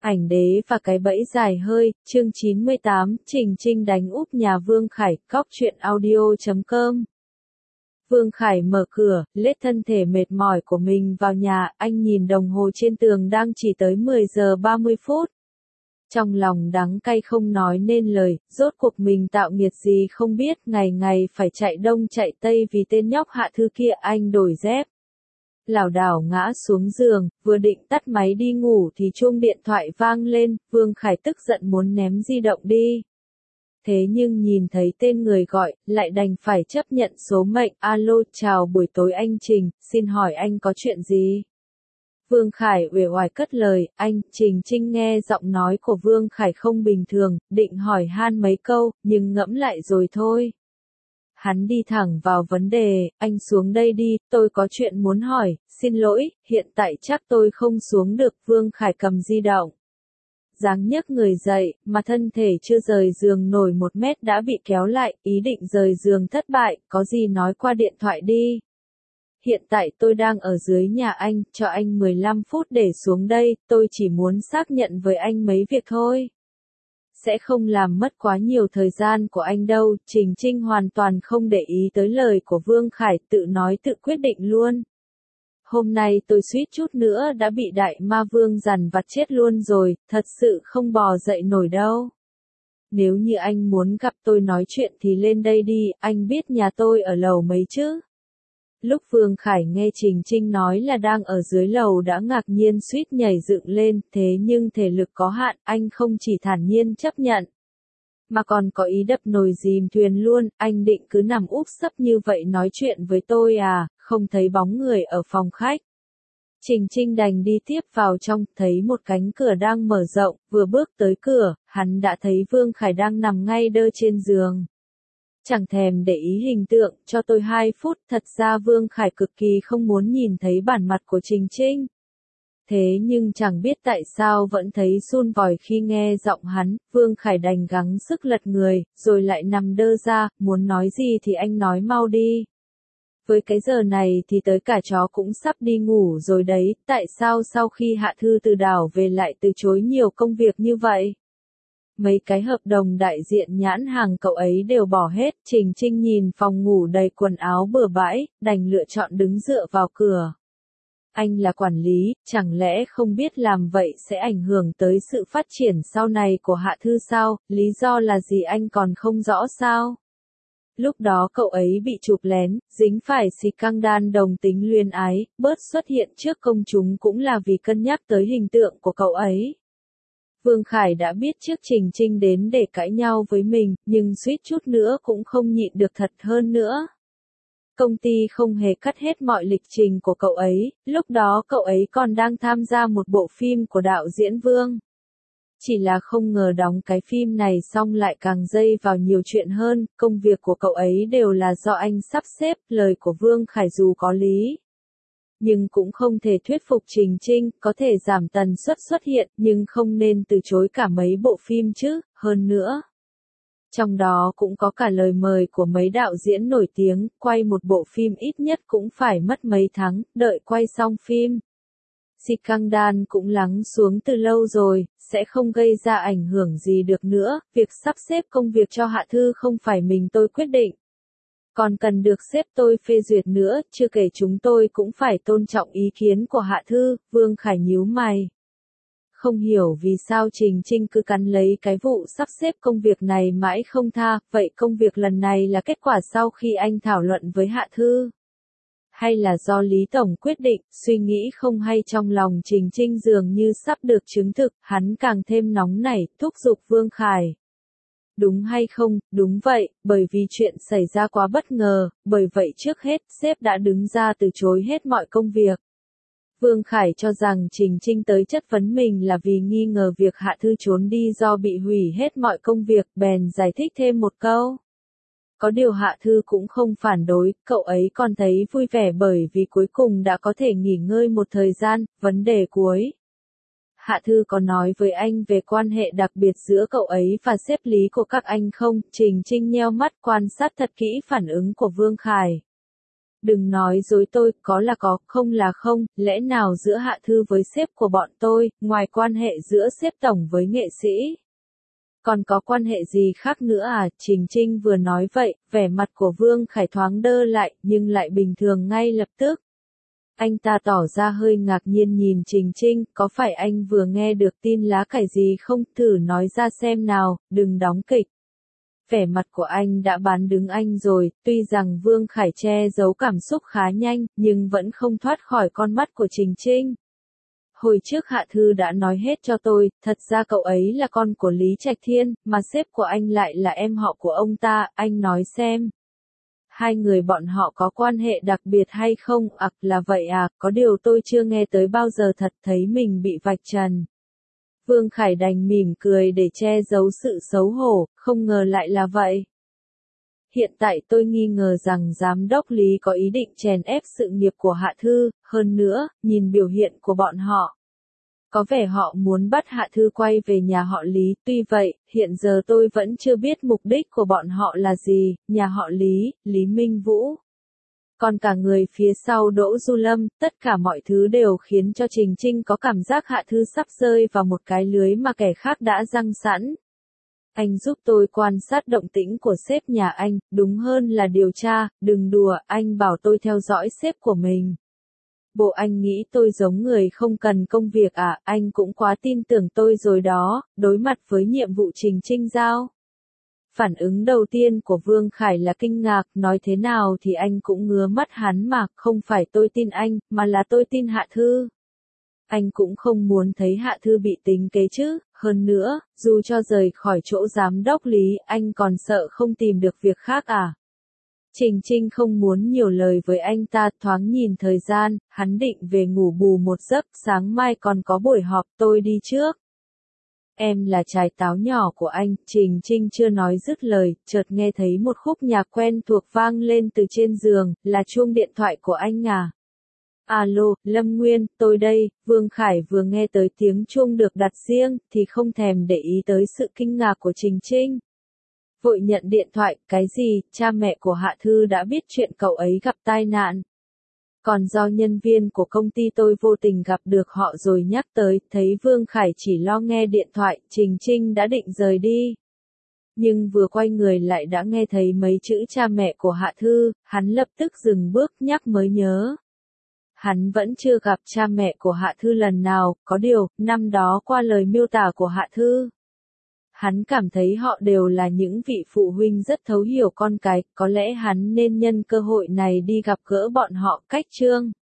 Ảnh đế và cái bẫy dài hơi, chương 98, Trình Trinh đánh úp nhà Vương Khải, cóc truyện audio.com. Vương Khải mở cửa, lết thân thể mệt mỏi của mình vào nhà, anh nhìn đồng hồ trên tường đang chỉ tới 10 giờ 30 phút. Trong lòng đắng cay không nói nên lời, rốt cuộc mình tạo nghiệt gì không biết, ngày ngày phải chạy đông chạy tây vì tên nhóc Hạ Thư kia. Anh đổi dép, lảo đảo ngã xuống giường, vừa định tắt máy đi ngủ thì chuông điện thoại vang lên, Vương Khải tức giận muốn ném di động đi. Thế nhưng nhìn thấy tên người gọi, lại đành phải chấp nhận số mệnh. Alo, chào buổi tối anh Trình, xin hỏi anh có chuyện gì? Vương Khải uể oải cất lời. Anh Trình Trinh nghe giọng nói của Vương Khải không bình thường, định hỏi han mấy câu, nhưng ngẫm lại rồi thôi. Hắn đi thẳng vào vấn đề, anh xuống đây đi, tôi có chuyện muốn hỏi. Xin lỗi, hiện tại chắc tôi không xuống được. Vương Khải cầm di động, dáng nhấc người dậy, mà thân thể chưa rời giường nổi 1 mét đã bị kéo lại, ý định rời giường thất bại, có gì nói qua điện thoại đi. Hiện tại tôi đang ở dưới nhà anh, cho anh 15 phút để xuống đây, tôi chỉ muốn xác nhận với anh mấy việc thôi. Sẽ không làm mất quá nhiều thời gian của anh đâu. Trình Trinh hoàn toàn không để ý tới lời của Vương Khải, tự nói tự quyết định luôn. Hôm nay tôi suýt chút nữa đã bị đại ma vương dằn vặt chết luôn rồi, thật sự không bò dậy nổi đâu. Nếu như anh muốn gặp tôi nói chuyện thì lên đây đi, anh biết nhà tôi ở lầu mấy chứ? Lúc Vương Khải nghe Trình Trinh nói là đang ở dưới lầu đã ngạc nhiên suýt nhảy dựng lên, thế nhưng thể lực có hạn, anh không chỉ thản nhiên chấp nhận, mà còn có ý đập nồi dìm thuyền luôn. Anh định cứ nằm úp sấp như vậy nói chuyện với tôi à? Không thấy bóng người ở phòng khách. Trình Trinh đành đi tiếp vào trong, thấy một cánh cửa đang mở rộng, vừa bước tới cửa, hắn đã thấy Vương Khải đang nằm ngay đơ trên giường. Chẳng thèm để ý hình tượng, cho tôi 2 phút, thật ra Vương Khải cực kỳ không muốn nhìn thấy bản mặt của Trình Trinh. Thế nhưng chẳng biết tại sao vẫn thấy sun vòi khi nghe giọng hắn. Vương Khải đành gắng sức lật người, rồi lại nằm đơ ra, muốn nói gì thì anh nói mau đi. Với cái giờ này thì tới cả chó cũng sắp đi ngủ rồi đấy, tại sao sau khi Hạ Thư từ đảo về lại từ chối nhiều công việc như vậy? Mấy cái hợp đồng đại diện nhãn hàng cậu ấy đều bỏ hết. Trình Trinh nhìn phòng ngủ đầy quần áo bừa bãi, đành lựa chọn đứng dựa vào cửa. Anh là quản lý, chẳng lẽ không biết làm vậy sẽ ảnh hưởng tới sự phát triển sau này của Hạ Thư sao? Lý do là gì anh còn không rõ sao? Lúc đó cậu ấy bị chụp lén, dính phải scandal đồng tính luyến ái, bớt xuất hiện trước công chúng cũng là vì cân nhắc tới hình tượng của cậu ấy. Vương Khải đã biết trước Trình Trinh đến để cãi nhau với mình, nhưng suýt chút nữa cũng không nhịn được thật hơn nữa. Công ty không hề cắt hết mọi lịch trình của cậu ấy, lúc đó cậu ấy còn đang tham gia một bộ phim của đạo diễn Vương. Chỉ là không ngờ đóng cái phim này xong lại càng dây vào nhiều chuyện hơn, công việc của cậu ấy đều là do anh sắp xếp. Lời của Vương Khải dù có lý, nhưng cũng không thể thuyết phục Trình Trinh, có thể giảm tần suất xuất hiện, nhưng không nên từ chối cả mấy bộ phim chứ, hơn nữa. Trong đó cũng có cả lời mời của mấy đạo diễn nổi tiếng, quay một bộ phim ít nhất cũng phải mất mấy tháng, đợi quay xong phim. Scandal cũng lắng xuống từ lâu rồi, sẽ không gây ra ảnh hưởng gì được nữa, việc sắp xếp công việc cho Hạ Thư không phải mình tôi quyết định. Còn cần được sếp tôi phê duyệt nữa, chưa kể chúng tôi cũng phải tôn trọng ý kiến của Hạ Thư. Vương Khải nhíu mày. Không hiểu vì sao Trình Trinh cứ cắn lấy cái vụ sắp xếp công việc này mãi không tha, vậy công việc lần này là kết quả sau khi anh thảo luận với Hạ Thư? Hay là do Lý Tổng quyết định? Suy nghĩ không hay trong lòng Trình Trinh dường như sắp được chứng thực, hắn càng thêm nóng nảy, thúc giục Vương Khải. Đúng hay không? Đúng vậy, bởi vì chuyện xảy ra quá bất ngờ, bởi vậy trước hết, sếp đã đứng ra từ chối hết mọi công việc. Vương Khải cho rằng Trình Trinh tới chất vấn mình là vì nghi ngờ việc Hạ Thư trốn đi do bị hủy hết mọi công việc, bèn giải thích thêm một câu. Có điều Hạ Thư cũng không phản đối, cậu ấy còn thấy vui vẻ bởi vì cuối cùng đã có thể nghỉ ngơi một thời gian. Vấn đề cuối. Hạ Thư có nói với anh về quan hệ đặc biệt giữa cậu ấy và sếp Lý của các anh không? Trình Trinh nheo mắt quan sát thật kỹ phản ứng của Vương Khải. Đừng nói dối tôi, có là có, không là không, lẽ nào giữa Hạ Thư với sếp của bọn tôi, ngoài quan hệ giữa sếp tổng với nghệ sĩ? Còn có quan hệ gì khác nữa à? Trình Trinh vừa nói vậy, vẻ mặt của Vương Khải thoáng đơ lại, nhưng lại bình thường ngay lập tức. Anh ta tỏ ra hơi ngạc nhiên nhìn Trình Trinh, có phải anh vừa nghe được tin lá cải gì không? Thử nói ra xem nào, đừng đóng kịch. Vẻ mặt của anh đã bán đứng anh rồi, tuy rằng Vương Khải che giấu cảm xúc khá nhanh, nhưng vẫn không thoát khỏi con mắt của Trình Trinh. Hồi trước Hạ Thư đã nói hết cho tôi, thật ra cậu ấy là con của Lý Trạch Thiên, mà sếp của anh lại là em họ của ông ta, anh nói xem. Hai người bọn họ có quan hệ đặc biệt hay không? Là vậy à, có điều tôi chưa nghe tới bao giờ, thật thấy mình bị vạch trần. Vương Khải đành mỉm cười để che giấu sự xấu hổ, không ngờ lại là vậy. Hiện tại tôi nghi ngờ rằng giám đốc Lý có ý định chèn ép sự nghiệp của Hạ Thư, hơn nữa, nhìn biểu hiện của bọn họ. Có vẻ họ muốn bắt Hạ Thư quay về nhà họ Lý, tuy vậy, hiện giờ tôi vẫn chưa biết mục đích của bọn họ là gì, nhà họ Lý, Lý Minh Vũ. Còn cả người phía sau Đỗ Du Lâm, tất cả mọi thứ đều khiến cho Trình Trinh có cảm giác Hạ Thư sắp rơi vào một cái lưới mà kẻ khác đã giăng sẵn. Anh giúp tôi quan sát động tĩnh của sếp nhà anh, đúng hơn là điều tra, đừng đùa, anh bảo tôi theo dõi sếp của mình. Bộ anh nghĩ tôi giống người không cần công việc à, anh cũng quá tin tưởng tôi rồi đó, đối mặt với nhiệm vụ Trình Trinh giao. Phản ứng đầu tiên của Vương Khải là kinh ngạc, nói thế nào thì anh cũng ngứa mắt hắn mà, không phải tôi tin anh, mà là tôi tin Hạ Thư. Anh cũng không muốn thấy Hạ Thư bị tính kế chứ, hơn nữa, dù cho rời khỏi chỗ giám đốc Lý, anh còn sợ không tìm được việc khác à. Trình Trinh không muốn nhiều lời với anh ta, thoáng nhìn thời gian, hắn định về ngủ bù một giấc, sáng mai còn có buổi họp, tôi đi trước. Em là trái táo nhỏ của anh, Trình Trinh chưa nói dứt lời, chợt nghe thấy một khúc nhạc quen thuộc vang lên từ trên giường, là chuông điện thoại của anh à. Alo, Lâm Nguyên, tôi đây. Vương Khải vừa nghe tới tiếng chuông được đặt riêng, thì không thèm để ý tới sự kinh ngạc của Trình Trinh. Vội nhận điện thoại, cái gì, cha mẹ của Hạ Thư đã biết chuyện cậu ấy gặp tai nạn. Còn do nhân viên của công ty tôi vô tình gặp được họ rồi nhắc tới, thấy Vương Khải chỉ lo nghe điện thoại, Trình Trinh đã định rời đi. Nhưng vừa quay người lại đã nghe thấy mấy chữ cha mẹ của Hạ Thư, hắn lập tức dừng bước nhắc mới nhớ. Hắn vẫn chưa gặp cha mẹ của Hạ Thư lần nào, có điều, năm đó qua lời miêu tả của Hạ Thư. Hắn cảm thấy họ đều là những vị phụ huynh rất thấu hiểu con cái, có lẽ hắn nên nhân cơ hội này đi gặp gỡ bọn họ, cách trương.